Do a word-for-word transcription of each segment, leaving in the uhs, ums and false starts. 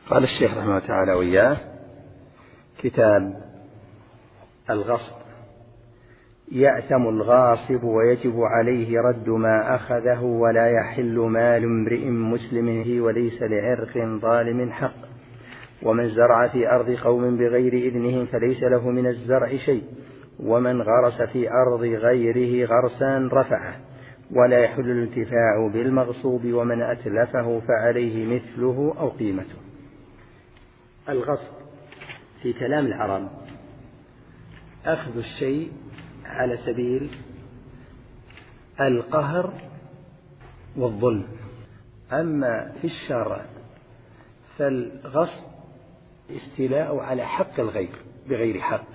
قال الشيخ رحمه الله تعالى وإياه: كتاب الغصب. يأثم الغاصب ويجب عليه رد ما أخذه، ولا يحل مال امرئ مسلم وليس لعرق ظالم حق. ومن زرع في أرض قوم بغير إذنهم فليس له من الزرع شيء، ومن غرس في أرض غيره غرسا رفعه، ولا يحل الانتفاع بالمغصوب، ومن أتلفه فعليه مثله أو قيمته. الغصب في كلام العرب أخذ الشيء على سبيل القهر والظلم. أما في الشرع فالغصب استيلاء على حق الغير بغير حق،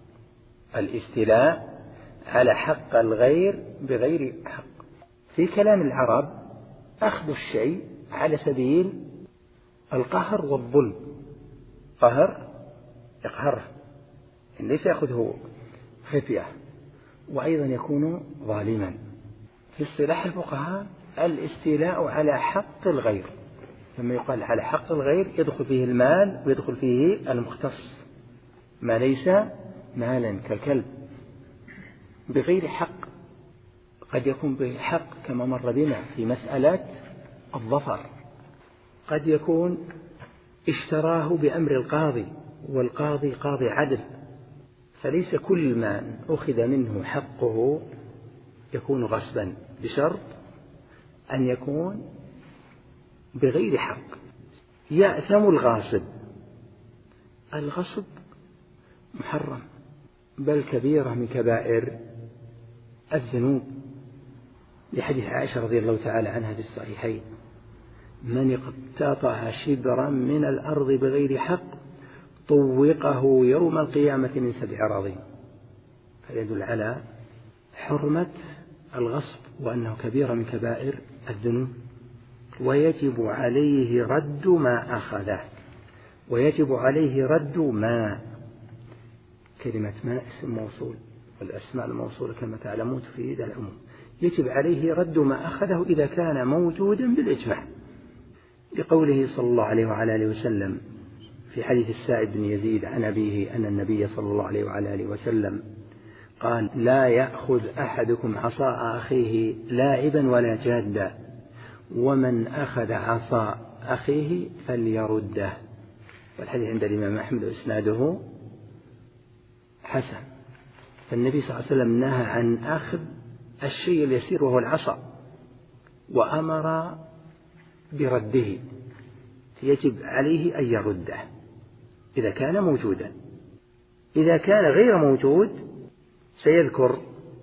الاستيلاء على حق الغير بغير حق. في كلام العرب أخذ الشيء على سبيل القهر والظلم، قهر يقهره، ليس يأخذه خفية، وأيضا يكون ظالما. في اصطلاح الفقهاء الاستيلاء على حق الغير، لما يقال على حق الغير يدخل فيه المال ويدخل فيه المختص، ما ليس مالا كالكلب بغير حق. قد يكون بحق كما مر بنا في مسألة الظفر، قد يكون اشتراه بأمر القاضي والقاضي قاضي عدل، فليس كل ما أخذ منه حقه يكون غصبا، بشرط أن يكون بغير حق. يأثم الغاصب. الغصب محرم، بل كبيرة من كبائر الذنوب، لحديث عائشة رضي الله تعالى عنها في الصحيحين: من اقتطع شبرا من الأرض بغير حق طوقه يوم القيامة من سبع أراضين. هذا يدل على حرمة الغصب وأنه كبيرة من كبائر الذنوب. ويجب عليه رد ما أخذه. ويجب عليه رد ما، كلمة ما اسم موصول، والأسماء الموصولة كما تعلمون تفيد العموم. يجب عليه رد ما أخذه إذا كان موجودا بالإجماع، لقوله صلى الله عليه وعلى آله وسلم في حديث السائب بن يزيد عن أبيه أن النبي صلى الله عليه وعلى آله وسلم قال: لا يأخذ أحدكم عصا أخيه لاعبا ولا جادا، ومن أخذ عصا أخيه فليرده. والحديث عند الإمام أحمد وإسناده حسن. فالنبي صلى الله عليه وسلم نهى عن أخذ الشيء اليسير وهو العصا، وأمر برده، يجب عليه أن يرده إذا كان موجودا. إذا كان غير موجود سيذكر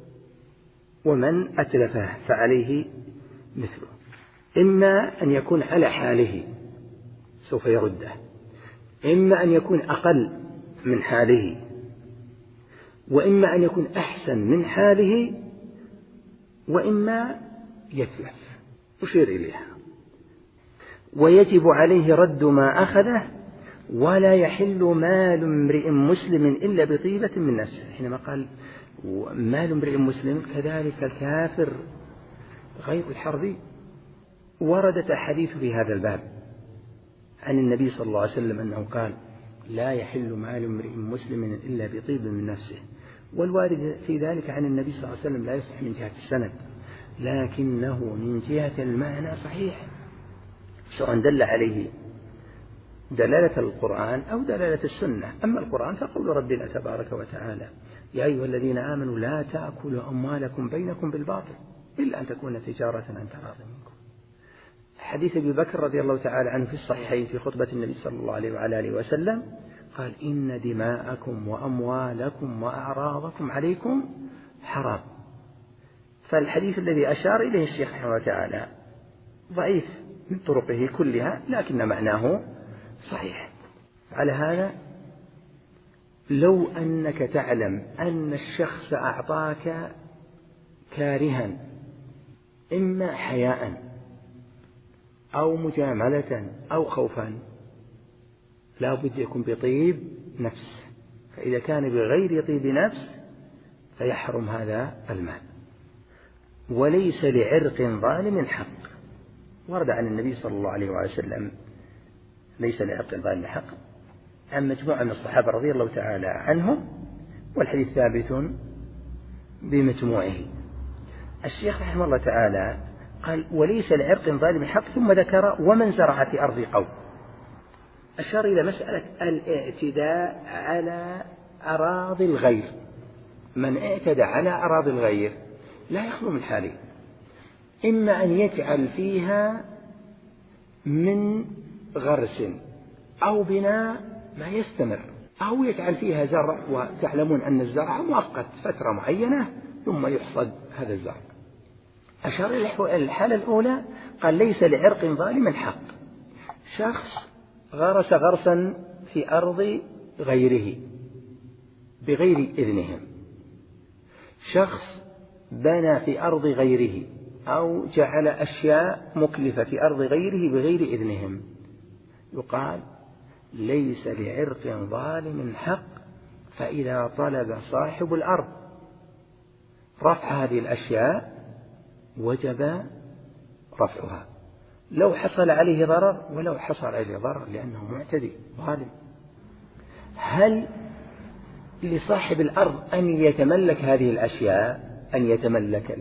ومن أتلفه فعليه مثله. إما أن يكون على حاله سوف يرده، إما أن يكون أقل من حاله، وإما أن يكون أحسن من حاله، وإما يتلف. أشير إليها. ويجب عليه رد ما أخذه، ولا يحل مال امرئ مسلم إلا بطيبة من نفسه. حينما قال مال امرئ مسلم كذلك الكافر غير الحربي. وردت أحاديث في هذا الباب عن النبي صلى الله عليه وسلم أنه قال: لا يحل مال امرئ مسلم إلا بطيب من نفسه. والوارد في ذلك عن النبي صلى الله عليه وسلم لا يصح من جهة السند، لكنه من جهة المعنى صحيح، سواء دل عليه دلالة القرآن أو دلالة السنة. أما القرآن فقول ربنا تبارك وتعالى: يا أيها الذين آمنوا لا تأكلوا أموالكم بينكم بالباطل إلا أن تكون تجارة عن تراض منكم. حديث أبي بكر رضي الله تعالى عنه في الصحيحين في خطبة النبي صلى الله عليه وعلى آله وسلم قال: إن دماءكم وأموالكم وأعراضكم عليكم حرام. فالحديث الذي أشار إليه الشيخ رحمه الله تعالى ضعيف من طرقه كلها، لكن معناه صحيح. على هذا لو أنك تعلم أن الشخص أعطاك كارها، إما حياء أو مجاملة أو خوفا، لا بد يكون بطيب نفس. فإذا كان بغير طيب نفس فيحرم هذا المال. وليس لعرق ظالم حق. ورد عن النبي صلى الله عليه وسلم ليس لعرق ظالم بحق عن مجموعة من الصحابة رضي الله تعالى عنهم، والحديث ثابت بمجموعه. الشيخ رحمه الله تعالى قال وليس لعرق ظالم حق، ثم ذكر ومن زرع في أرض قوم، أشار إلى مسألة الاعتداء على أراضي الغير. من اعتدى على أراضي الغير لا يخلو من حالين: إما أن يجعل فيها من غرس أو بناء ما يستمر، أو يجعل فيها زرع، وتعلمون أن الزرع مؤقت فترة معينة ثم يحصد هذا الزرع. أشار إلى الحالة الأولى، قال ليس لعرق ظالم حق. شخص غرس غرسا في أرض غيره بغير إذنهم، شخص بنى في أرض غيره أو جعل أشياء مكلفة في أرض غيره بغير إذنهم، يقال ليس لعرق ظالم حق. فإذا طلب صاحب الأرض رفع هذه الأشياء وجب رفعها، لو حصل عليه ضرر ولو حصل عليه ضرر، لأنه معتدي ظالم. هل لصاحب الأرض أن يتملك هذه الأشياء، أن يتملك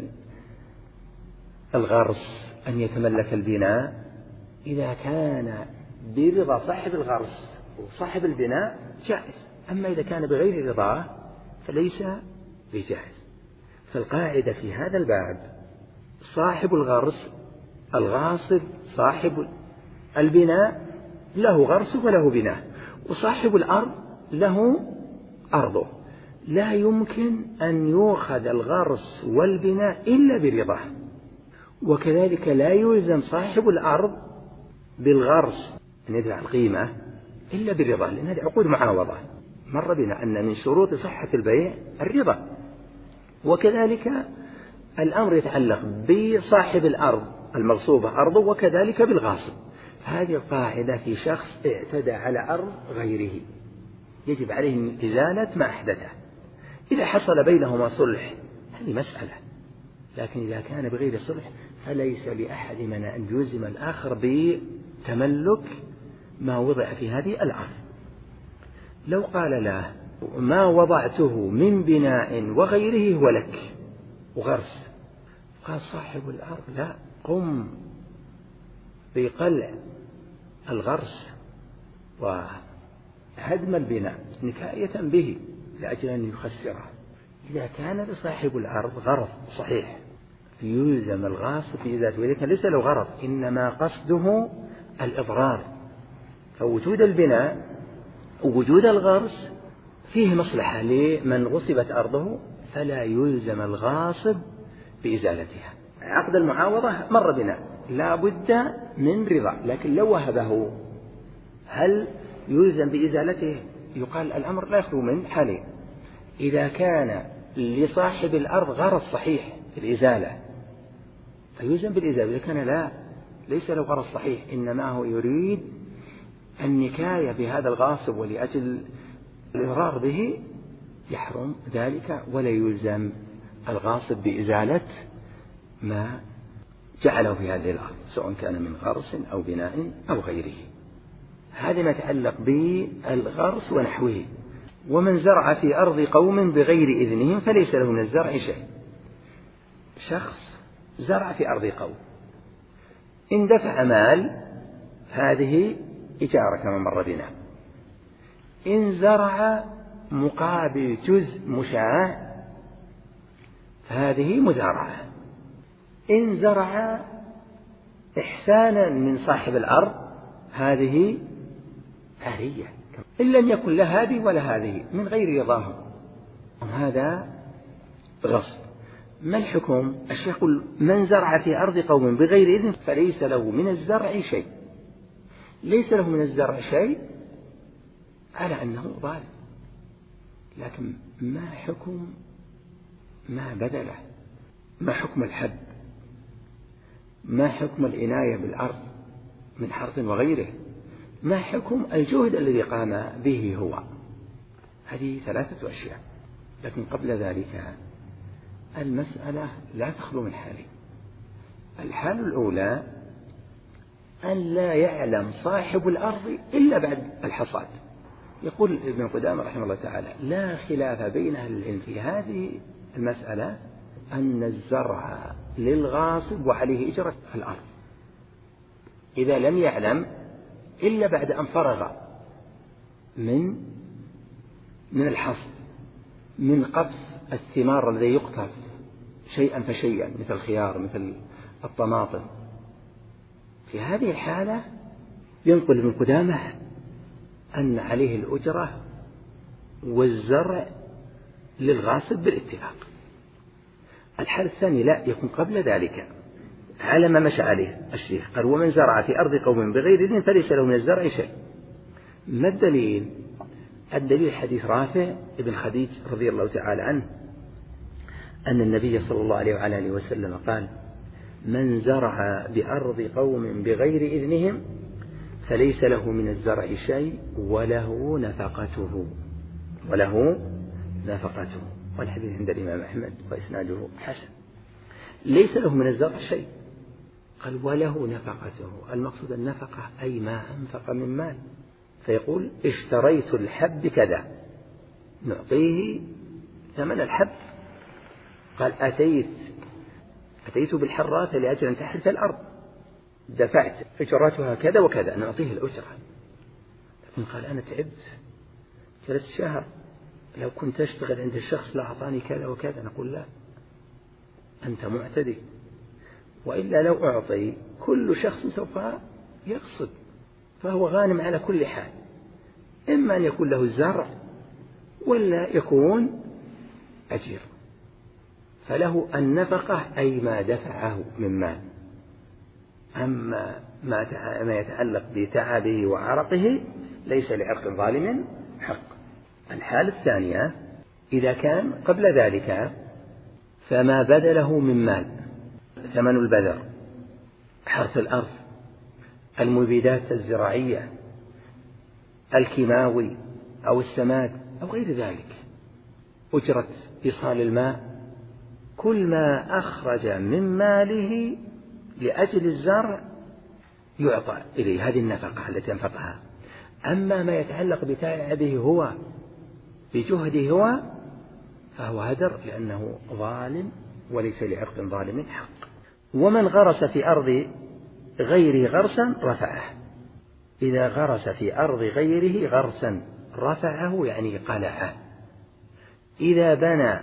الغرس، أن يتملك البناء؟ إذا كان برضا صاحب الغرس وصاحب البناء جائز، أما إذا كان بغير رضاه فليس بجائز. فالقاعدة في هذا الباب: صاحب الغرس الغاصب صاحب البناء له غرس وله بناء، وصاحب الأرض له أرضه، لا يمكن أن يؤخذ الغرس والبناء إلا برضاه. وكذلك لا يلزم صاحب الأرض بالغرس أن يدفع القيمة إلا برضاه، لأن هذه عقود معاوضة. مر بنا أن من شروط صحة البيع الرضا، وكذلك الأمر يتعلق بصاحب الأرض المغصوبة أرضه وكذلك بالغاصب. هذه القاعدة في شخص اعتدى على أرض غيره يجب عليه إزالة ما أحدثه. إذا حصل بينهما صلح هذه مسألة، لكن إذا كان بغير صلح فليس لأحد من أن يلزم الآخر بتملك ما وضع في هذه الأرض. لو قال له ما وضعته من بناء وغيره هو لك وغرس، قال صاحب الأرض لا، قم بقلع الغرس وهدم البناء نكاية به لأجل أن يخسره. إذا كان لصاحب الأرض غرض صحيح يلزم الغاصب في ذاته، ولكن ليس له غرض إنما قصده الإضرار، فوجود البناء ووجود الغرس فيه مصلحة لمن غصبت أرضه، فلا يلزم الغاصب بإزالتها. عقد المعاوضة مر بنا لا بد من رضا، لكن لو وهبه هل يلزم بإزالته؟ يقال الأمر لا يخلو من حالين: إذا كان لصاحب الأرض غرض صحيح في الإزالة فيلزم بالإزالة، إذا كان لا ليس له غرض صحيح إنما هو يريد النكاية بهذا الغاصب ولأجل الإضرار به يحرم ذلك، ولا يلزم الغاصب بإزالة ما جعله في هذه الأرض سواء كان من غرس أو بناء أو غيره. هذا ما يتعلق بالغرس ونحوه. ومن زرع في أرض قوم بغير إذنهم فليس له من الزرع شيء. شخص زرع في أرض قوم، إن دفع مال هذه إجارة كما مر بنا، إن زرع مقابل جزء مشاع فهذه مزارعة، إن زرع إحسانا من صاحب الأرض هذه عارية، إن لم يكن لا هذه ولا هذه من غير رضاهم، هذا غصب. ما الحكم؟ الشيخ يقول من زرع في أرض قوم بغير إذن فليس له من الزرع شيء. ليس له من الزرع شيء على أنه ظالم، لكن ما حكم ما بذله؟ ما حكم الحب؟ ما حكم العناية بالأرض من حرث وغيره؟ ما حكم الجهد الذي قام به هو؟ هذه ثلاثة أشياء. لكن قبل ذلك المسألة لا تخلو من حالين. الحالة الأولى أن لا يعلم صاحب الأرض إلا بعد الحصاد. يقول ابن قدامة رحمه الله تعالى: لا خلاف بين أهل العلم في هذه المسألة أن الزرع للغاصب وعليه إجرة الأرض إذا لم يعلم إلا بعد أن فرغ من من الحصد، من قطف الثمار الذي يقطف شيئا فشيئا مثل الخيار مثل الطماطم. في هذه الحالة ينقل ابن قدامة أن عليه الأجرة والزرع للغاصب بالاتفاق. الحالة الثانية لا، يكون قبل ذلك على ما مشى عليه الشيخ. قال: ومن زرع في أرض قوم بغير إذن فليس له من الزرع شيء. ما الدليل؟ الدليل حديث رافع ابن خديج رضي الله تعالى عنه أن النبي صلى الله عليه وعلى آله وسلم قال: من زرع بأرض قوم بغير إذنهم فليس له من الزرع شيء وله نفقته وله نفقته. والحديث عند الإمام أحمد وإسناده حسن. ليس له من الزرع شيء، قال: وله نفقته. المقصود النفقة أي ما أنفق من مال، فيقول: اشتريت الحب كذا، نعطيه ثمن الحب. قال: أتيت أتيت بالحرات لأجل أن تحرث الأرض، دفعت إجرتها كذا وكذا، نعطيه الأجرة. لكن قال: أنا تعبت جلست شهر، لو كنت أشتغل عند الشخص لا أعطاني كذا وكذا. نقول: لا، أنت معتدي، وإلا لو أعطي كل شخص سوف يقصد، فهو غانم على كل حال، إما أن يكون له الزرع ولا يكون أجير، فله النفقة أي ما دفعه من مال. أما ما يتعلق بتعبه وعرقه ليس لعرق ظالم حق. الحالة الثانية إذا كان قبل ذلك فما بذله من مال، ثمن البذر، حرث الأرض، المبيدات الزراعية، الكيماوي أو السماد أو غير ذلك، أجرة إيصال الماء، كل ما أخرج من ماله لأجل الزرع يعطى إليه، هذه النفقة التي أنفقها. أما ما يتعلق بتعبه هو بجهده هو فهو هدر، لأنه ظالم وليس لعرق ظالم حق. ومن غرس في أرض غيره غرسا رفعه. إذا غرس في أرض غيره غرسا رفعه يعني قلعه. إذا بنى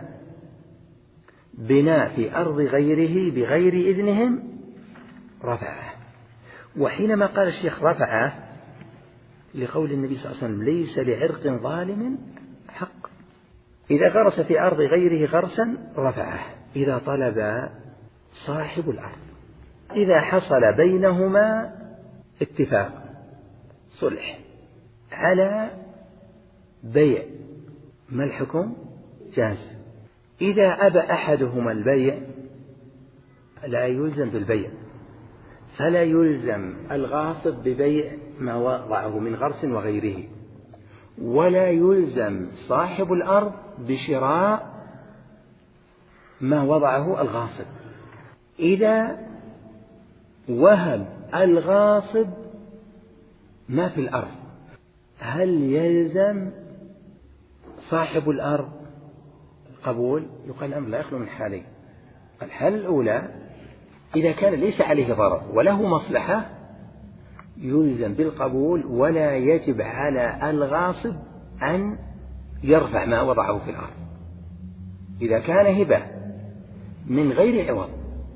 بناء في أرض غيره بغير إذنهم رفعه. وحينما قال الشيخ رفعه لقول النبي صلى الله عليه وسلم: ليس لعرق ظالم حق. إذا غرس في أرض غيره غرسا رفعه إذا طلب صاحب الأرض، إذا حصل بينهما اتفاق صلح على بيع، ما الحكم؟ جاز. إذا أبى أحدهما البيع لا يلزم بالبيع، فلا يلزم الغاصب ببيع ما وضعه من غرس وغيره، ولا يلزم صاحب الأرض بشراء ما وضعه الغاصب. إذا وهب الغاصب ما في الأرض هل يلزم صاحب الأرض قبول؟ يقال الأمر لا يخلو من حالين. الحالة الأولى إذا كان ليس عليه ضرر وله مصلحة يلزم بالقبول، ولا يجب على الغاصب أن يرفع ما وضعه في الأرض. إذا كان هبة من غير عوض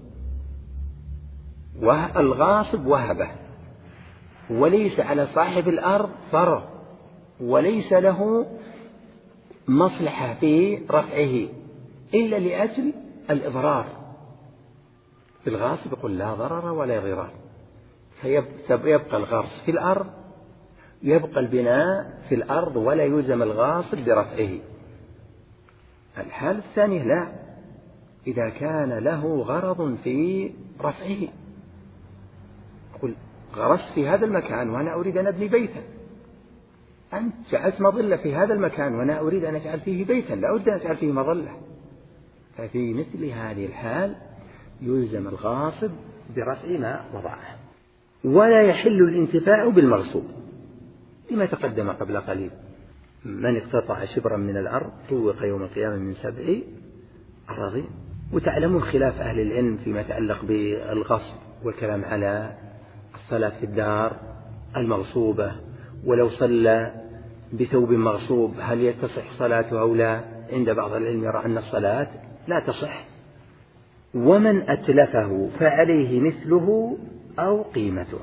والغاصب وهبه وليس على صاحب الأرض ضرر وليس له مصلحة في رفعه إلا لأجل الإضرار، الغاصب يقول لا ضرر ولا ضرار، فيبقى الغرس في الأرض، يبقى البناء في الأرض ولا يلزم الغاصب برفعه. الحالة الثانية لا، إذا كان له غرض في رفعه، يقول غرست في هذا المكان وأنا أريد أن أبني بيتا، أنت جعلت مظلة في هذا المكان وأنا أريد أن أجعل فيه بيتا، لا أريد أن أجعل فيه مظلة، ففي مثل هذه الحال يلزم الغاصب برفع ما وضعه. ولا يحل الانتفاع بالمغصوب لما تقدم قبل قليل. من اقتطع شبرا من الأرض طوق يوم القيامة من سبع أراضين. وتعلمون خلاف أهل العلم فيما يتعلق بالغصب والكلام على الصلاة في الدار المغصوبة، ولو صلى بثوب مغصوب هل يتصح صلاته أو لا. عند بعض العلم يرى أن الصلاة لا تصح. ومن أتلفه فعليه مثله أو قيمته.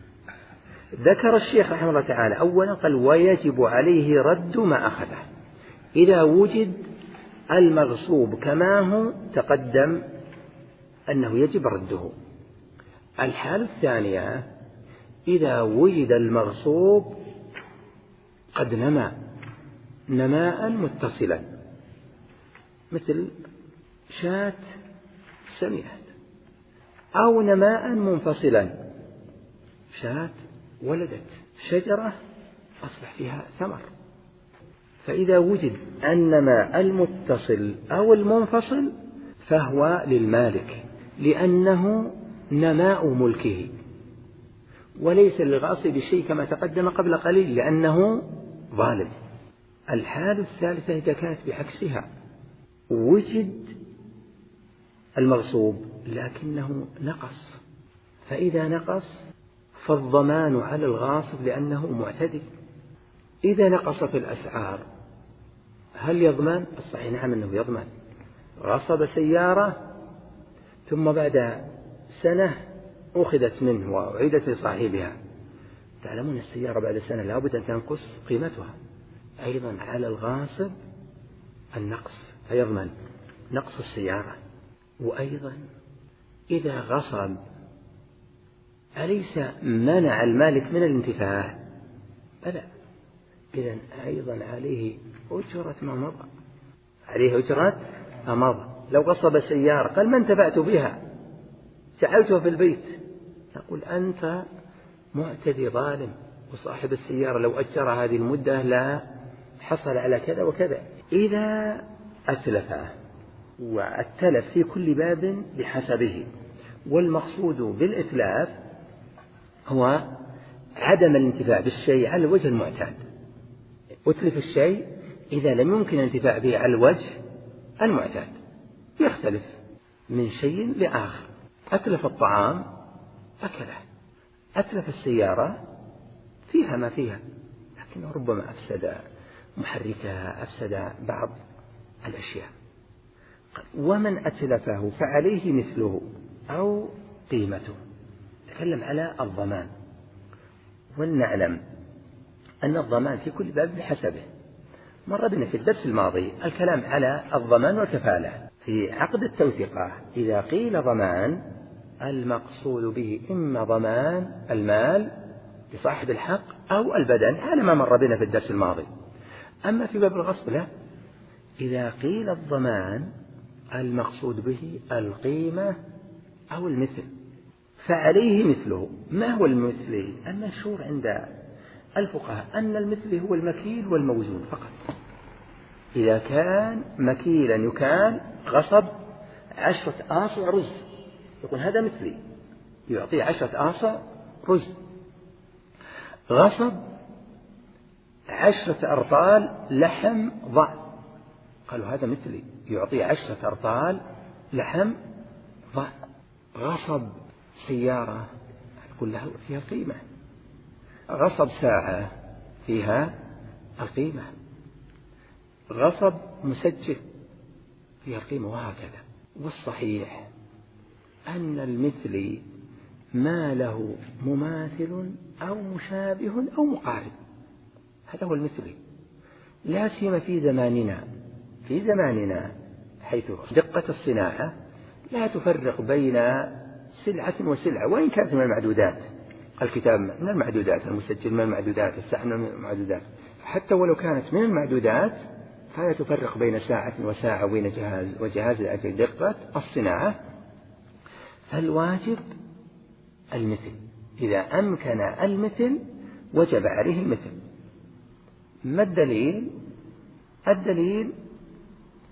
ذكر الشيخ رحمه الله تعالى أولا قال ويجب عليه رد ما أخذه إذا وجد المغصوب كما هو تقدم أنه يجب رده. الحالة الثانية إذا وجد المغصوب قد نما نماء متصلا مثل شاة سمينة، أو نماء منفصلا شاة ولدت شجرة أصبح فيها ثمر. فإذا وجد النماء المتصل أو المنفصل فهو للمالك لأنه نماء ملكه، وليس للغاصب شيء كما تقدم قبل قليل لأنه ظالم. الحالة الثالثة إذا كانت بعكسها وجد المغصوب لكنه نقص، فإذا نقص فالضمان على الغاصب لأنه معتدي. إذا نقصت الأسعار هل يضمن؟ الصحيح نعم أنه يضمن. غصب سيارة ثم بعد سنة أخذت منه وأعيدت لصاحبها. تعلمون السيارة بعد سنة لابد أن تنقص قيمتها. أيضا على الغاصب النقص فيضمن نقص السيارة. وأيضا إذا غصب أليس منع المالك من الانتفاع؟ بلى. إذن أيضا عليه أجرة ما مضى، عليه أجرة ما مضى. لو غصب سيارة قال ما انتفعت بها جعلتها في البيت، نقول أنت معتدي ظالم، وصاحب السيارة لو أجر هذه المدة لا حصل على كذا وكذا. إذا أتلفه، والتلف في كل باب بحسبه، والمقصود بالإتلاف هو عدم الانتفاع بالشيء على الوجه المعتاد. أتلف الشيء إذا لم يمكن الانتفاع به على الوجه المعتاد، يختلف من شيء لآخر. أتلف الطعام أكله، أتلف السيارة فيها ما فيها، لكنه ربما أفسد محركها، أفسد بعض الأشياء. ومن أتلفه فعليه مثله أو قيمته. تكلم على الضمان، ولنعلم أن الضمان في كل باب بحسبه. مر بنا في الدرس الماضي الكلام على الضمان والكفالة. في عقد التوثيقة إذا قيل ضمان المقصود به إما ضمان المال لصاحب الحق أو البدن، على ما مر بنا في الدرس الماضي. أما في باب الغصب لا، إذا قيل الضمان المقصود به القيمة أو المثل فعليه مثله. ما هو المثل؟ المشهور عند الفقهاء أن المثل هو المكيل والموزون فقط. إذا كان مكيلا يكال غصب عشرة آصع رز، يقول هذا مثلي، يعطيه عشرة آصع رز. غصب عشرة أرطال لحم ضأن، قالوا هذا مثلي، يعطيه عشرة أرطال لحم ضأن. غصب سيارة يقول له فيها قيمة، غصب ساعة فيها القيمة، غصب مسجل فيها القيمة، وهكذا. والصحيح أن المثل ما له مماثل أو مشابه أو مقارب، هذا هو المثل. لا سيما في زماننا في زماننا حيث دقة الصناعة لا تفرق بين سلعة وسلعة، وإن كانت من المعدودات. الكتاب من المعدودات، المسجل من المعدودات، الساعة من المعدودات. حتى ولو كانت من المعدودات فلا تفرق بين ساعة وساعة وبين جهاز وجهاز لأجل دقة الصناعة. فالواجب المثل، إذا أمكن المثل وجب عليه المثل. ما الدليل؟ الدليل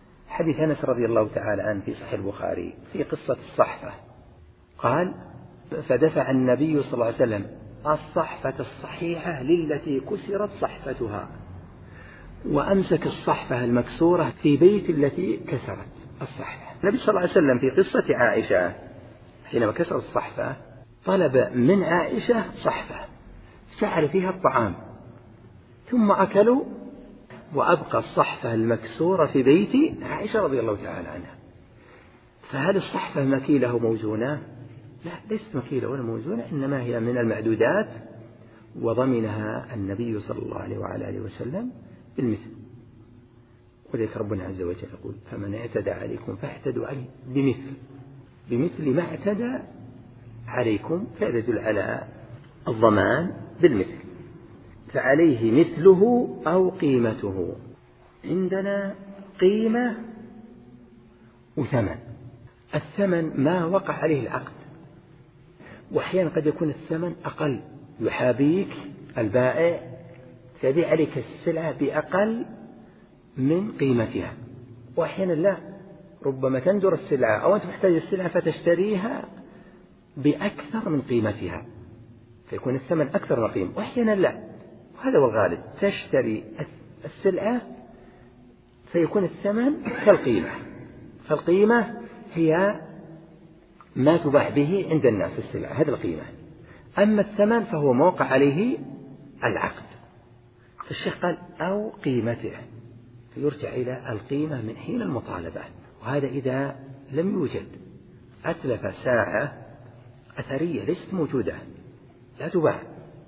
حديث أنس رضي الله تعالى عنه في صحيح البخاري في قصة الصحفة. قال فدفع النبي صلى الله عليه وسلم الصحفة الصحيحة للتي كسرت صحفتها، وأمسك الصحفة المكسورة في بيت التي كسرت الصحفة. النبي صلى الله عليه وسلم في قصة عائشة حينما كسرت الصحفة طلب من عائشة صحفة جعل فيها الطعام ثم أكلوا، وأبقى الصحفة المكسورة في بيت عائشة رضي الله تعالى عنها. فهل الصحفة مكيلة وموزونة؟ لا، ليست مكيلة ولا موزونة، إنما هي من المعدودات، وضمنها النبي صلى الله عليه وعلى آله وسلم بالمثل. ولذلك ربنا عز وجل يقول فمن اعتدى عليكم فاعتدوا عليه بمثل بمثل ما اعتدى عليكم، فيدل على الضمان بالمثل. فعليه مثله أو قيمته. عندنا قيمة وثمن. الثمن ما وقع عليه العقد، وأحيانا قد يكون الثمن أقل، يحابيك البائع فيبيع عليك السلعة بأقل من قيمتها، وأحيانا لا، ربما تندر السلعة أو أنت محتاج السلعة فتشتريها بأكثر من قيمتها فيكون الثمن أكثر من قيمة، وأحيانا لا، وهذا هو الغالب، تشتري السلعة فيكون الثمن كالقيمة. فالقيمة هي ما تباع به عند الناس السلعة، هذه القيمة. أما الثمن فهو موقع عليه العقد. فالشيخ قال أو قيمته، فيرجع إلى القيمة من حين المطالبة، وهذا إذا لم يوجد. أتلف ساعة أثرية ليست موجودة لا تباع،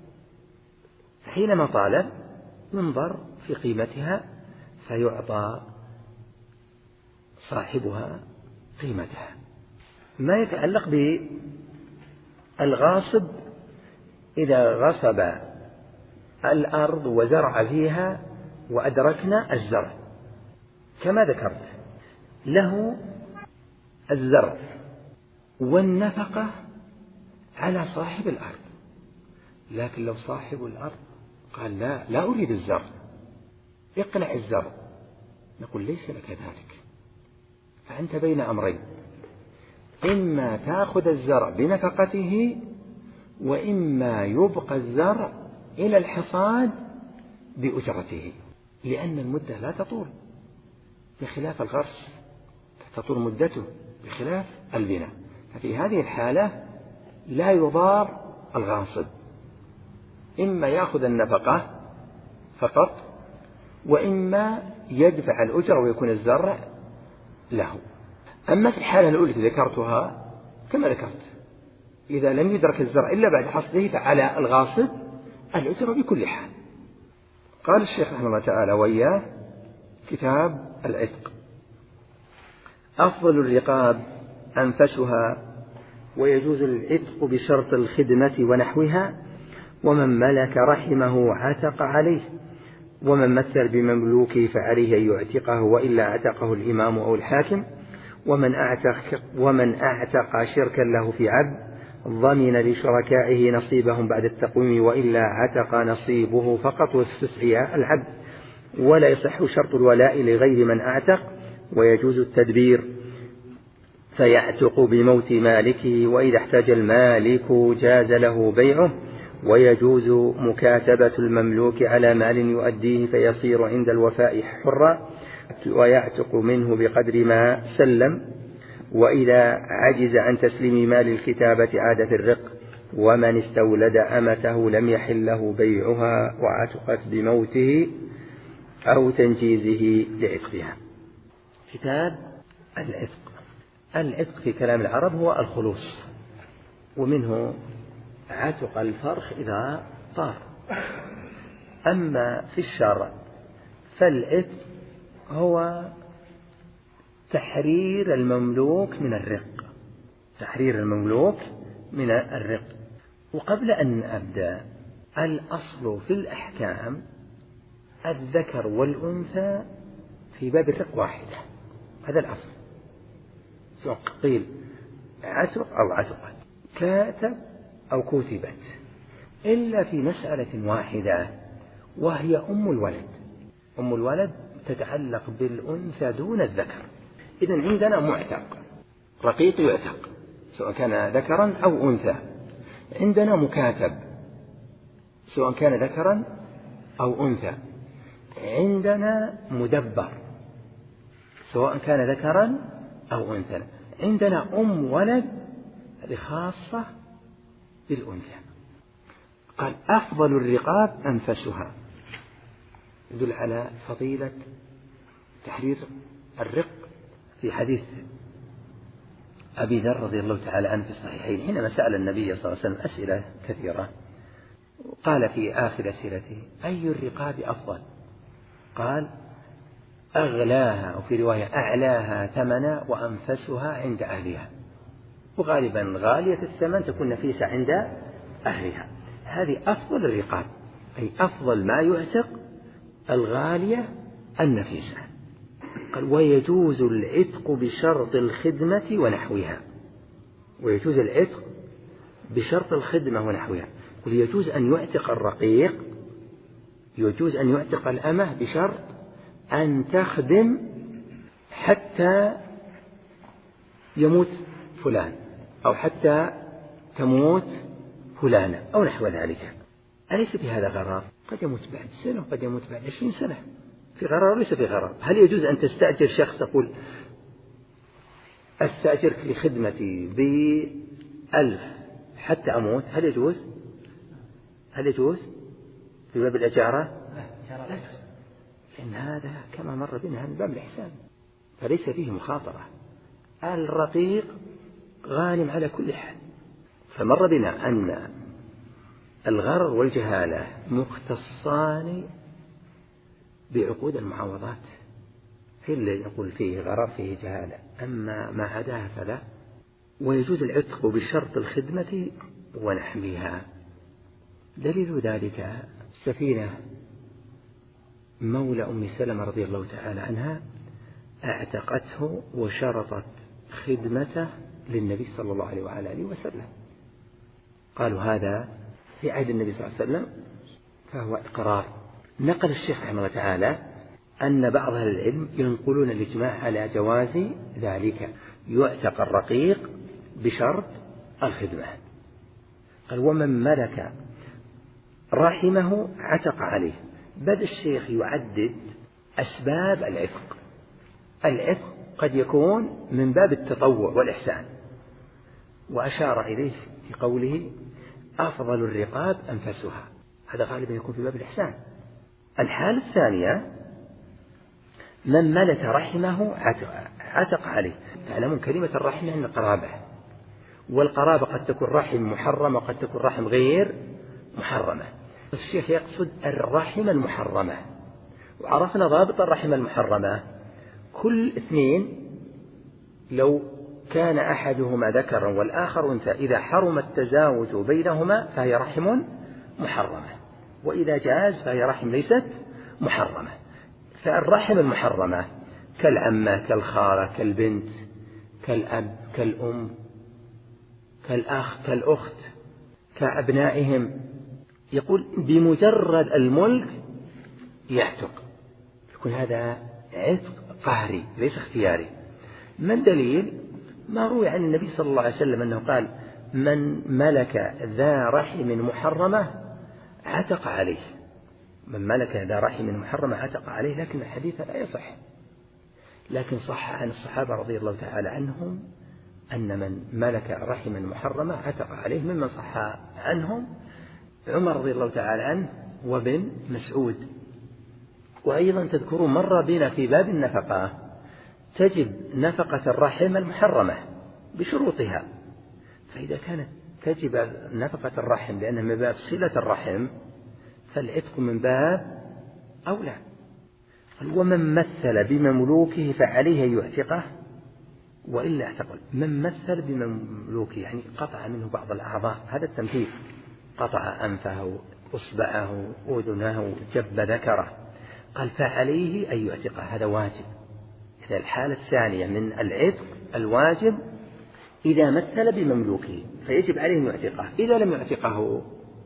حينما طالب ينظر في قيمتها فيعطى صاحبها قيمتها. ما يتعلق بالغاصب إذا غصب الأرض وزرع فيها وأدركنا الزرع كما ذكرت، له الزرع والنفقة على صاحب الأرض. لكن لو صاحب الأرض قال لا لا أريد الزرع، اقلع الزرع، نقول ليس لك ذلك، فأنت بين أمرين، إما تأخذ الزرع بنفقته، وإما يبقى الزرع إلى الحصاد بأجرته، لأن المدة لا تطول بخلاف الغرس، تطول مدته بخلاف البناء. ففي هذه الحالة لا يضار الغاصب، إما يأخذ النفقة فقط، وإما يدفع الأجرة ويكون الزرع له. أما في الحالة الأولى التي ذكرتها كما ذكرت، إذا لم يدرك الزرع إلا بعد حصده فعلى الغاصب الأجرة بكل حال. قال الشيخ رحمه الله تعالى وإياه كتاب العتق: أفضل الرقاب أنفسها، ويجوز العتق بشرط الخدمة ونحوها، ومن ملك رحمه عتق عليه، ومن مثل بمملوكه فعليه أن يعتقه، وإلا عتقه الإمام أو الحاكم. ومن أعتق, ومن أعتق شركا له في عبد ضمن لشركائه نصيبهم بعد التقويم، وإلا عتق نصيبه فقط واستسعي العبد. ولا يصح شرط الولاء لغير من أعتق، ويجوز التدبير فيعتق بموت مالكه، وإذا احتاج المالك جاز له بيعه. ويجوز مكاتبة المملوك على مال يؤديه فيصير عند الوفاء حرا، ويعتق منه بقدر ما سلم. وإذا عجز عن تسليم مال الكتابة عاد في الرق. ومن استولد أمته لم يحل له بيعها، وعتقت بموته أو تنجيزه لعتقها. كتاب العتق. العتق في كلام العرب هو الخلوص، ومنه عتق الفرخ إذا طار. أما في الشرع فالعتق هو تحرير المملوك من الرق، تحرير المملوك من الرق. وقبل أن أبدأ، الأصل في الأحكام الذكر والأنثى في باب الرق واحدة، هذا الأصل، سواء قيل عتق أو عتقت، كاتب أو كتبت، إلا في مسألة واحدة وهي أم الولد. أم الولد تتعلق بالأنثى دون الذكر. إذن عندنا معتق، رقيق يعتق سواء كان ذكرا أو أنثى، عندنا مكاتب سواء كان ذكرا أو أنثى، عندنا مدبر سواء كان ذكرا أو أنثى، عندنا أم ولد هذه خاصة بالأنثى. قال أفضل الرقاب أنفسها، يدل على فضيلة تحرير الرق في حديث أبي ذر رضي الله تعالى عنه في الصحيحين حينما سأل النبي صلى الله عليه وسلم أسئلة كثيرة، قال في آخر أسئلته أي الرقاب أفضل؟ قال أغلاها، وفي رواية أعلاها ثمنا وأنفسها عند أهلها، وغالبا غالية الثمن تكون نفيسة عند أهلها. هذه أفضل الرقاب، أي أفضل ما يعتق الغالية النفيسة. قال ويجوز العتق بشرط الخدمة ونحوها، ويجوز العتق بشرط الخدمة ونحوها. قل يجوز أن يعتق الرقيق، يجوز أن يعتق الأمة بشرط أن تخدم حتى يموت فلان أو حتى تموت فلانة أو نحو ذلك. أليس في هذا غرار؟ قد يموت بعد سنة وقد يموت بعد عشرين سنة، في غرار وليس في غرار. هل يجوز أن تستأجر شخص تقول أستأجرك لخدمتي بألف حتى أموت؟ هل يجوز؟ هل يجوز في باب الإجارة؟ لا يجوز، لأن هذا كما مر بنا من باب الإحسان، فليس فيه مخاطرة. الرقيق غانم على كل حال. فمر بنا أن الغرر والجهالة مختصان بعقود المعاوضات، هي اللي نقول فيه غرر فيه جهالة، أما ما عداها فلا. ويجوز العتق بشرط الخدمة ونحوها. دليل ذلك سفينة مولى أم سلمة رضي الله تعالى عنها اعتقته وشرطت خدمته للنبي صلى الله عليه وعلى آله وسلم. قالوا هذا في عهد النبي صلى الله عليه وسلم، فهو إقرار. نقل الشيخ رحمه الله تعالى أن بعض أهل العلم ينقلون الإجماع على جواز ذلك، يعتق الرقيق بشرط الخدمة. قال ومن ملك رحمه عتق عليه. بدأ الشيخ يعدد أسباب العتق. العتق قد يكون من باب التطوع والإحسان، وأشار إليه في قوله أفضل الرقاب أنفسها، هذا غالبا يكون في باب الإحسان. الحالة الثانية من ملك رحمه عتق عليه. تعلمون كلمة الرحمة عن القرابة، والقرابة قد تكون رحم محرمة وقد تكون رحم غير محرمة. الشيخ يقصد الرحمة المحرمة، وعرفنا ضابط الرحمة المحرمة كل اثنين لو كان أحدهما ذكرا والآخر أنثى إذا حرم التزاوج بينهما فهي رحم محرمة، وإذا جاز فهي رحم ليست محرمة. فالرحم المحرمة كالعمة كالخالة كالبنت كالأب كالأم كالأخ كالأخت كأبنائهم، يقول بمجرد الملك يعتق، يكون هذا عتق قهري ليس اختياري. من دليل ما روي عن النبي صلى الله عليه وسلم أنه قال من ملك ذا رحم محرمة عتق عليه، من ملك ذا رحم محرمة عتق عليه، لكن الحديث لا يصح. لكن صح عن الصحابة رضي الله تعالى عنهم أن من ملك رحما محرمة عتق عليه، ممن صح عنهم عمر رضي الله تعالى عنه وابن مسعود. وأيضا تذكرون مر بنا في باب النفقة تجب نفقة الرحم المحرمة بشروطها، فإذا كانت تجب نفقة الرحم لأنها من باب صلة الرحم فالعتق من باب أولى. ومن مثل بمملوكه فعليه أن يعتقه وإلا اعتقل. من مثل بمملوكه يعني قطع منه بعض الأعضاء، هذا التمثيل، قطع أنفه أصبعه أذنه جب ذكره، قال فعليه أن يعتقه، هذا واجب. إذا الحالة الثانية من العتق الواجب إذا مثل بمملوكه فيجب عليه أن يعتقه، إذا لم يعتقه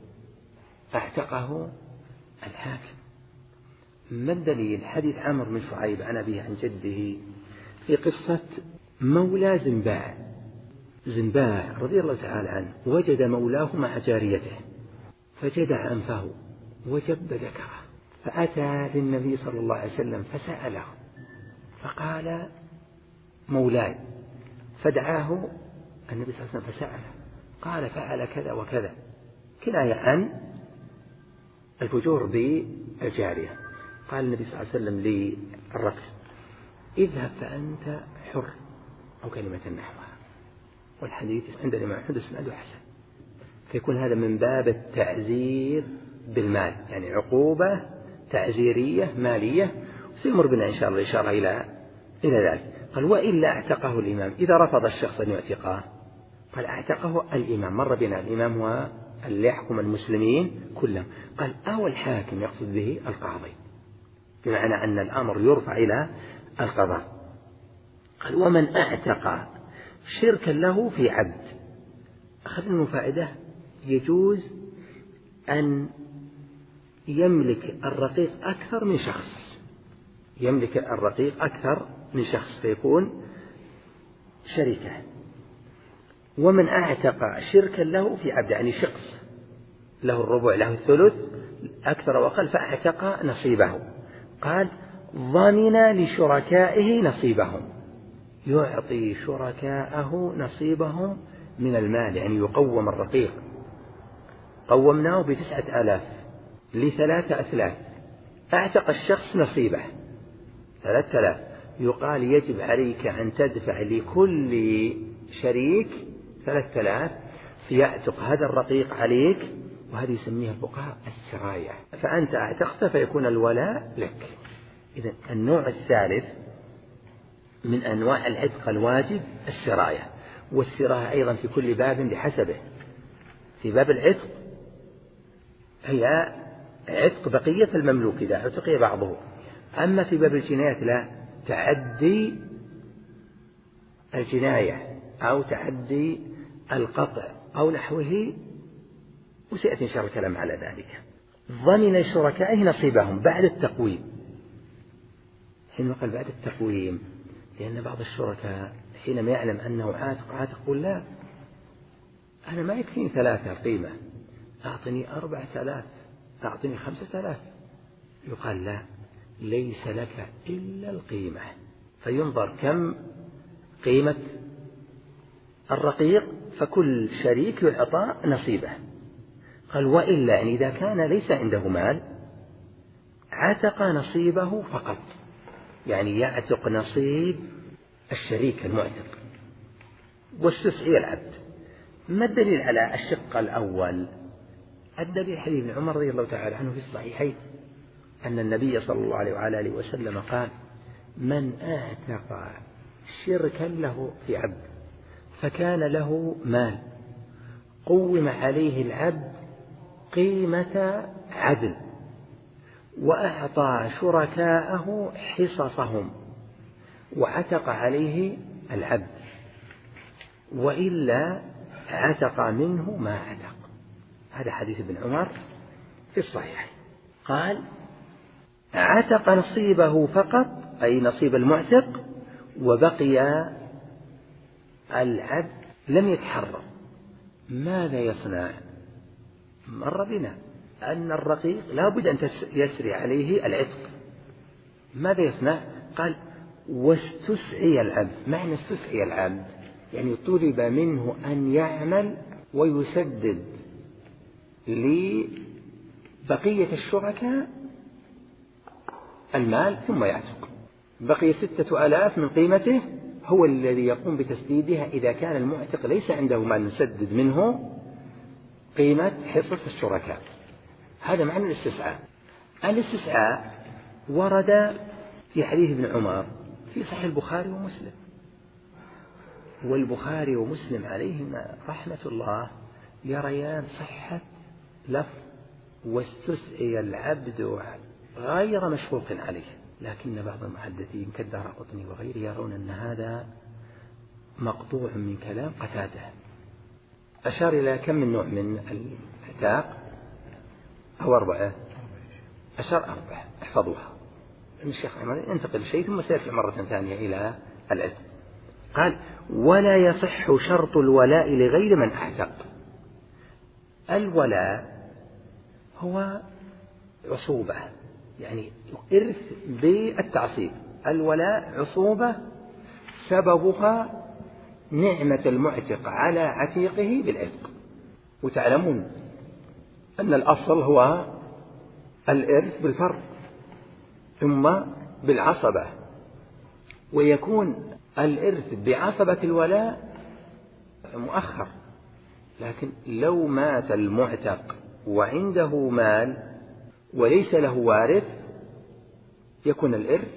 اعتقه الحاكم. ما الدليل؟ حديث عمرو بن شعيب عن أبيه عن جده في قصة مولى زنباع. زنباع رضي الله تعالى عنه وجد مولاه مع جاريته فجدع أنفه وجب ذكره، فأتى للنبي صلى الله عليه وسلم فسأله فقال مولاي، فدعاه النبي صلى الله عليه وسلم فسأله قال فعل كذا وكذا، كناية عن الفجور بالجارية. قال النبي صلى الله عليه وسلم للرجل اذهب فأنت حر أو كلمة نحوها، والحديث عند الإمام أحمد إسناده حسن، فيكون هذا من باب التعزير بالمال، يعني عقوبة تعزيرية مالية، وسيمر بنا إن شاء الله إشارة إلى إلى ذلك. قال وإلا اعتقه الإمام، إذا رفض الشخص أن يعتقه قال اعتقه الإمام، مر بنا الإمام هو اللي يحكم المسلمين كلهم، قال أو الحاكم يقصد به القاضي، بمعنى أن الأمر يرفع إلى القضاء. قال ومن اعتق شركا له في عبد، أخذنا فائدة، يجوز أن يملك الرقيق أكثر من شخص، يملك الرقيق أكثر من شخص فيكون شركة. ومن اعتق شركا له في عبد، يعني شخص له الربع له الثلث أكثر وأقل فاعتق نصيبه، قال ضمن لشركائه نصيبهم، يعطي شركاءه نصيبهم من المال، يعني يقوم الرقيق، قومناه بتسعة آلاف لثلاثة أثلاث، اعتق الشخص نصيبه ثلاثة آلاف، يقال يجب عليك أن تدفع لكل شريك ثلاثة آلاف فيعتق هذا الرقيق عليك، وهذه يسميها الفقهاء السراية، فأنت اعتقت فيكون الولاء لك. إذن النوع الثالث من أنواع العتق الواجب السراية، والسراية أيضا في كل باب بحسبه. في باب العتق هي عتق بقية المملوك إذا اعتقي بعضه، أما في باب الجنايات لا، تعدي الجناية أو تعدي القطع أو نحوه، وسيأتي إن شاء الله الكلام على ذلك. ضمن شركائه نصيبهم بعد التقويم، حين قال بعد التقويم لأن بعض الشركاء حينما يعلم أنه عاتق عاتق يقول لا أنا ما يكفيني ثلاثة قيمة، أعطني أربعة آلاف، أعطني خمسة آلاف، يقال لا ليس لك إلا القيمة، فينظر كم قيمة الرقيق فكل شريك يعطى نصيبه. قال وإلا يعني إذا كان ليس عنده مال عتق نصيبه فقط، يعني يعتق نصيب الشريك المعتق واستسعي العبد. ما الدليل على الشق الأول؟ الدليل حديث ابن عمر رضي الله تعالى عنه في الصحيحين أن النبي صلى الله عليه وعلى آله وسلم قال من اعتق شركا له في عبد فكان له مال قوم عليه العبد قيمة عدل وأعطى شركاءه حصصهم وعتق عليه العبد، وإلا عتق منه ما عتق. هذا حديث ابن عمر في الصحيح. قال عتق نصيبه فقط أي نصيب المعتق، وبقي العبد لم يتحرر. ماذا يصنع؟ مر بنا أن الرقيق لا بد أن يسري عليه العتق، ماذا يصنع؟ قال واستسعي العبد. معنى استسعي العبد يعني طلب منه أن يعمل ويسدد لبقية الشركاء المال ثم يعتق. بقي ستة آلاف من قيمته هو الذي يقوم بتسديدها إذا كان المعتق ليس عنده مال نسدد منه قيمة حصة الشركاء. هذا معنى الاستسعاء. الاستسعاء ورد في حديث ابن عمر في صحيح البخاري ومسلم، والبخاري ومسلم عليهما رحمة الله يريان صحة لفظ واستسعي العبد غير مشفوق عليه، لكن بعض المحدثين كالدارقطني وغيره يرون أن هذا مقطوع من كلام قتادة. أشار إلى كم من نوع من العتاق أو أربعة؟ أشار أربعة، احفظوها. الشيخ عمر ينتقل شيء ثم سيرجع مرة ثانية إلى العتق. قال ولا يصح شرط الولاء لغير من أعتق. الولاء هو عصوبة، يعني إرث بالتعصيب. الولاء عصوبة سببها نعمة المعتق على عتيقه بالعتق. وتعلمون أن الأصل هو الإرث بالفرض ثم بالعصبة، ويكون الإرث بعصبة الولاء مؤخر. لكن لو مات المعتق وعنده مال وليس له وارث يكون الإرث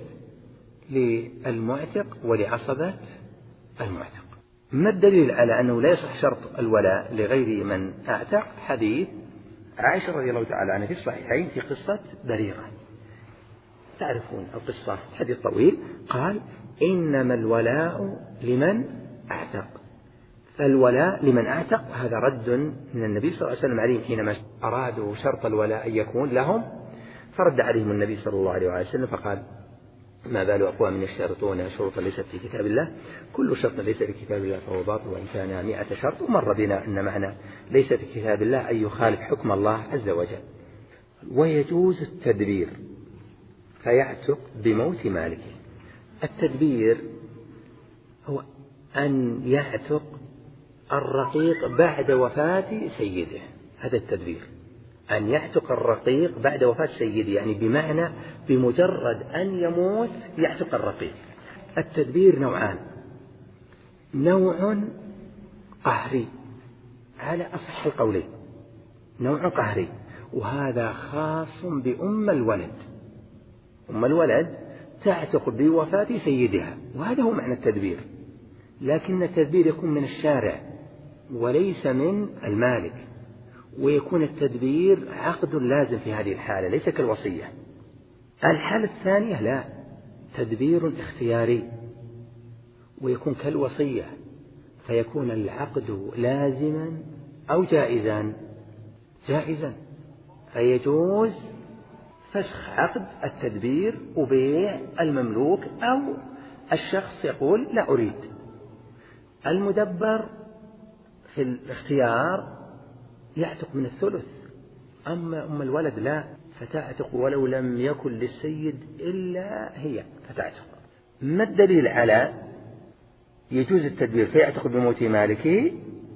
للمعتق ولعصبة المعتق. ما الدليل على أنه لا يصح شرط الولاء لغير من أعتق؟ حديث عائشة رضي الله تعالى عنها في الصحيحين في قصة بريرة، تعرفون القصة، حديث طويل. قال إنما الولاء لمن أعتق. فالولاء لمن أعتق هذا رد من النبي صلى الله عليه وسلم عليهم حينما أرادوا شرط الولاء أن يكون لهم، فرد عليهم النبي صلى الله عليه وسلم فقال ما بال أقوام يشترطون شروطا ليست في كتاب الله، كل شرط ليس في كتاب الله فهو باطل وإن كان مئة شرط. ومر بنا أن معنى ليس في كتاب الله أن يخالف حكم الله عز وجل. ويجوز التدبير فيعتق بموت مالكه. التدبير هو أن يعتق الرقيق بعد وفاة سيده، هذا التدبير، أن يعتق الرقيق بعد وفاة سيده، يعني بمعنى بمجرد أن يموت يعتق الرقيق. التدبير نوعان، نوع قهري على أصح القولين، نوع قهري وهذا خاص بأم الولد. أم الولد تعتق بوفاة سيدها وهذا هو معنى التدبير، لكن التدبير يكون من الشارع وليس من المالك، ويكون التدبير عقد لازم في هذه الحالة ليس كالوصية. الحالة الثانية لا، تدبير اختياري ويكون كالوصية، فيكون العقد لازما أو جائزا جائزا فيجوز فسخ عقد التدبير وبيع المملوك، أو الشخص يقول لا أريد. المدبر في الاختيار يعتق من الثلث، أما أم الولد لا، فتعتق ولو لم يكن للسيد إلا هي فتعتق. ما الدليل على يجوز التدبير فيعتق بموت مالكه؟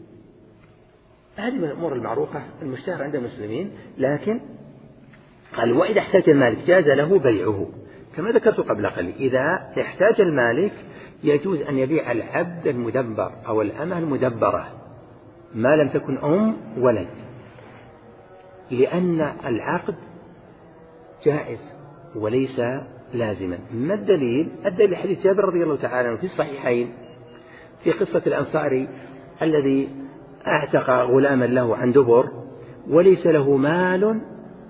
هذه من الأمور المعروفة المشتهرة عند المسلمين. لكن قال وإذا احتاج المالك جاز له بيعه، كما ذكرت قبل قليل، إذا احتاج المالك يجوز أن يبيع العبد المدبر أو الأمة المدبرة ما لم تكن أم ولد، لأن العقد جائز وليس لازما. ما الدليل؟ الدليل حديث جابر رضي الله تعالى عنه في الصحيحين في قصة الأنصاري الذي اعتق غلاما له عن دبر وليس له مال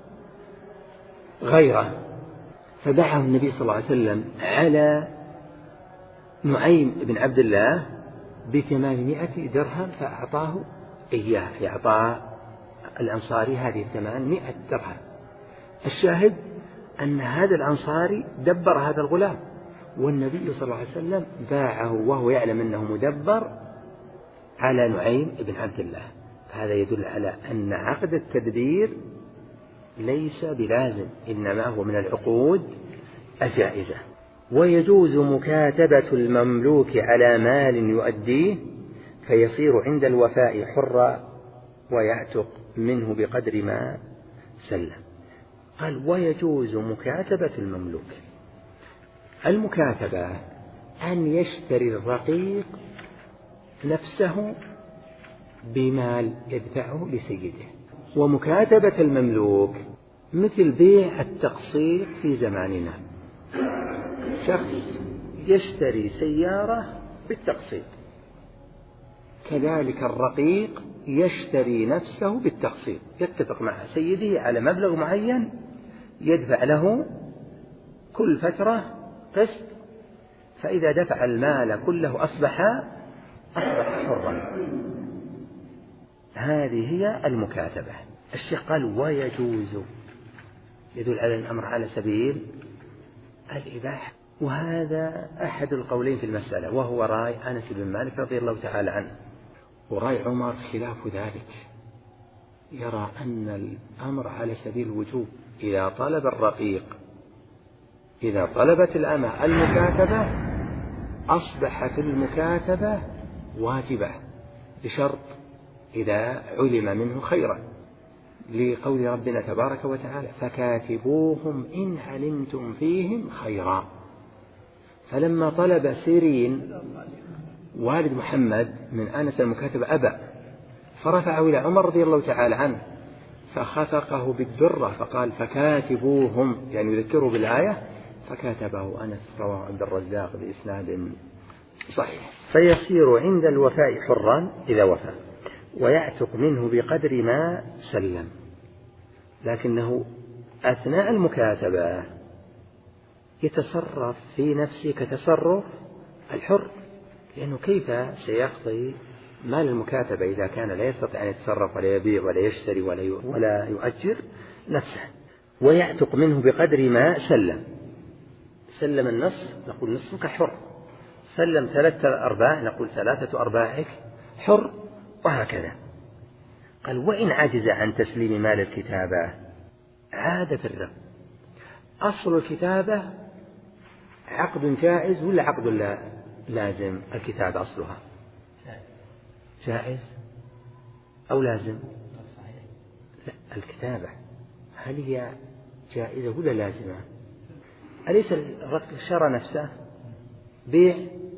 غيره، فباعه النبي صلى الله عليه وسلم على نعيم بن عبد الله بثمانمائة درهم فأعطاه إياه، فأعطى الأنصاري هذه الثمانمائة درهم. الشاهد أن هذا الأنصاري دبر هذا الغلام، والنبي صلى الله عليه وسلم باعه وهو يعلم أنه مدبر على نعيم بن عبد الله. فهذا يدل على أن عقد التدبير ليس بلازم، إنما هو من العقود الجائزة. ويجوز مكاتبة المملوك على مال يؤديه فيصير عند الوفاء حرا ويعتق منه بقدر ما سلم. قال ويجوز مكاتبة المملوك. المكاتبة أن يشتري الرقيق نفسه بمال يدفعه لسيده، ومكاتبة المملوك مثل بيع التقسيط في زماننا، شخص يشتري سيارة بالتقسيط، كذلك الرقيق يشتري نفسه بالتقسيط، يتفق مع سيده على مبلغ معين يدفع له كل فترة قسط، فإذا دفع المال كله أصبح أصبح حرا. هذه هي المكاتبة. الشيخ قال ويجوز، يدل على الأمر على سبيل الإباحة. وهذا أحد القولين في المسألة، وهو رأي أنس بن مالك رضي الله تعالى عنه. ورأي عمر خلاف ذلك، يرى أن الأمر على سبيل الوجوب. إذا طلب الرقيق إذا طلبت الأمة المكاتبة أصبحت المكاتبة واجبة بشرط إذا علم منه خيرا، لقول ربنا تبارك وتعالى فكاتبوهم إن علمتم فيهم خيرا. فلما طلب سيرين والد محمد من أنس المكاتبة أبى، فرفعه إلى عمر رضي الله تعالى عنه فخفقه بالدرة فقال فكاتبوهم، يعني يذكره بالآية، فكاتبه أنس. رواه عبد الرزاق بإسناد صحيح. فيصير عند الوفاء حرا إذا وفى، ويعتق منه بقدر ما سلم، لكنه أثناء المكاتبة يتصرف في نفسه كتصرف الحر، لأنه كيف سيقضي مال المكاتبة إذا كان لا يستطيع أن يتصرف ولا يبيع ولا يشتري ولا يؤجر نفسه. ويعتق منه بقدر ما سلم. سلم النصف نقول نصفك حر، سلم ثلاثة أرباع نقول ثلاثة أرباعك حر، وهكذا. قال وإن عجز عن تسليم مال الكتابة عاد في الرق. أصل الكتابة عقد جائز ولا عقد لا لازم؟ الكتابة أصلها جائز أو لازم؟ لا، الكتابة هل هي جائزة ولا لازمة؟ أليس الرق شرى نفسه بيع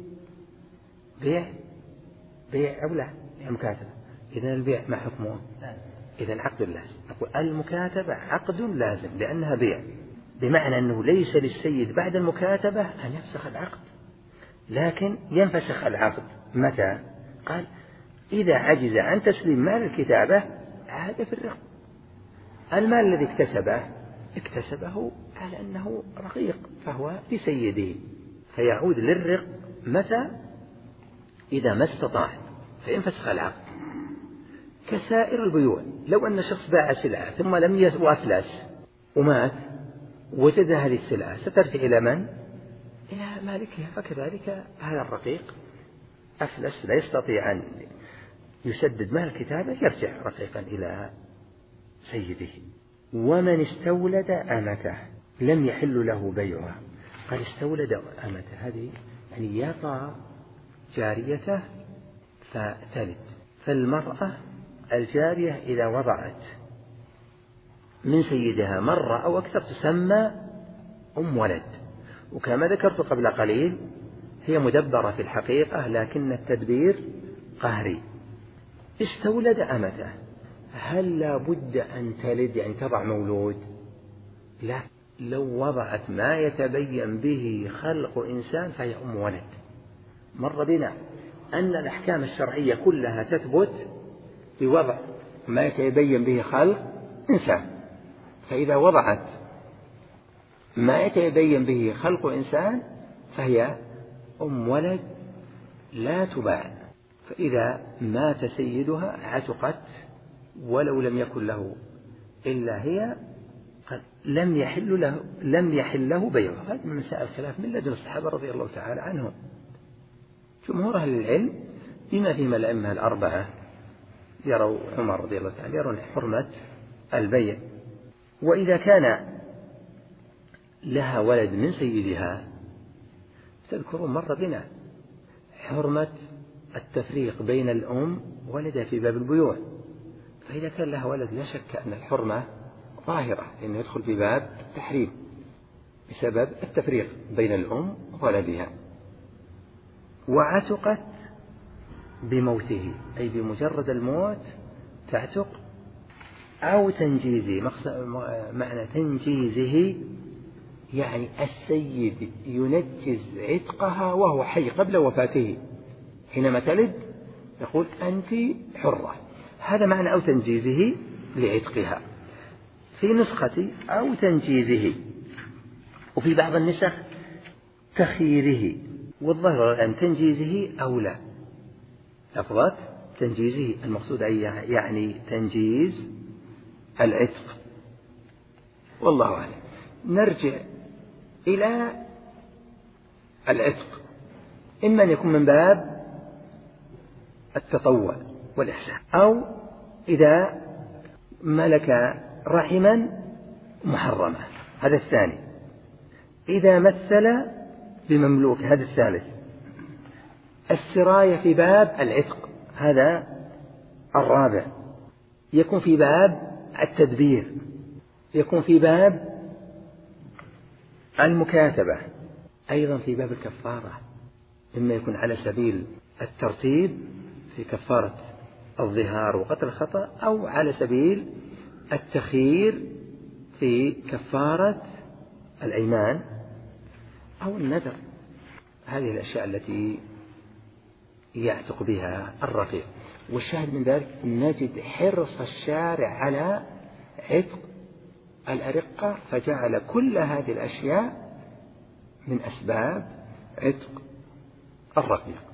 بيع بيع أو لا مكاتبة؟ إذن البيع ما حكمه؟ إذن عقد لازم. نقول المكاتبة عقد لازم لأنها بيع، بمعنى أنه ليس للسيد بعد المكاتبة أن يفسخ العقد، لكن ينفسخ العقد متى؟ قال إذا عجز عن تسليم مال الكتابة عاد في الرق. المال الذي اكتسبه اكتسبه على أنه رقيق فهو لسيده، فيعود للرق متى؟ إذا ما استطاع، فينفسخ العقد. كسائر البيوع، لو أن شخص باع سلعة ثم لم يفلس ومات وجد هذه السلعة سترجع إلى من؟ إلى مالكها، فكذلك هذا الرقيق أفلس لا يستطيع أن يسدد مال الكتابة يرجع رقيقا إلى سيده. ومن استولد أمته لم يحل له بيعها. قال استولد أمته، هذه يعني يطأ جاريته فتلد. فالمرأة الجارية إذا وضعت من سيدها مرة أو أكثر تسمى أم ولد، وكما ذكرت قبل قليل هي مدبرة في الحقيقة لكن التدبير قهري. استولد أمته، هل لا بد أن تلد يعني تضع مولود؟ لا، لو وضعت ما يتبين به خلق إنسان فهي أم ولد. مر بنا أن الأحكام الشرعية كلها تثبت بوضع ما يتبين به خلق إنسان، فإذا وضعت ما يتبين به خلق إنسان فهي أم ولد لا تباع. فإذا مات سيدها عتقت ولو لم يكن له إلا هي، لم يحل له لم يحل له بيعها. هذا من مسائل الخلاف من لدن الصحابة رضي الله تعالى عنهم. جمهور أهل العلم بما فيهم الأئمة الأربعة يروا عمر رضي الله تعالى يرون حرمة البيع. وإذا كان لها ولد من سيدها، تذكرون مر بنا حرمة التفريق بين الأم ولدها في باب البيوع، فإذا كان لها ولد لا شك أن الحرمة ظاهرة، لأنه يدخل في باب التحريم بسبب التفريق بين الأم وولدها. وعتقت بموته، أي بمجرد الموت تعتق، أو تنجيزه. معنى تنجيزه يعني السيد ينجز عتقها وهو حي قبل وفاته، حينما تلد يقول أنت حرة، هذا معنى أو تنجيزه لعتقها. في نسخة أو تنجيزه، وفي بعض النسخ تخييره، والظاهر أن تنجيزه أولى. لفظات تنجيزه المقصود أي يعني تنجيز العتق، والله أعلم. نرجع إلى العتق، إما أن يكون من باب التطوع والإحسان، أو إذا ملك رحما محرمة، هذا الثاني. إذا مثل بمملوك، هذا الثالث. السراية في باب العتق، هذا الرابع. يكون في باب التدبير، يكون في باب المكاتبة، أيضا في باب الكفارة، إما يكون على سبيل الترتيب في كفارة الظهار وقتل الخطأ، أو على سبيل التخيير في كفارة الأيمان أو النذر. هذه الأشياء التي يعتق بها الرقيق. والشاهد من ذلك نجد حرص الشارع على عتق الأرقة، فجعل كل هذه الأشياء من أسباب عتق الرقيق.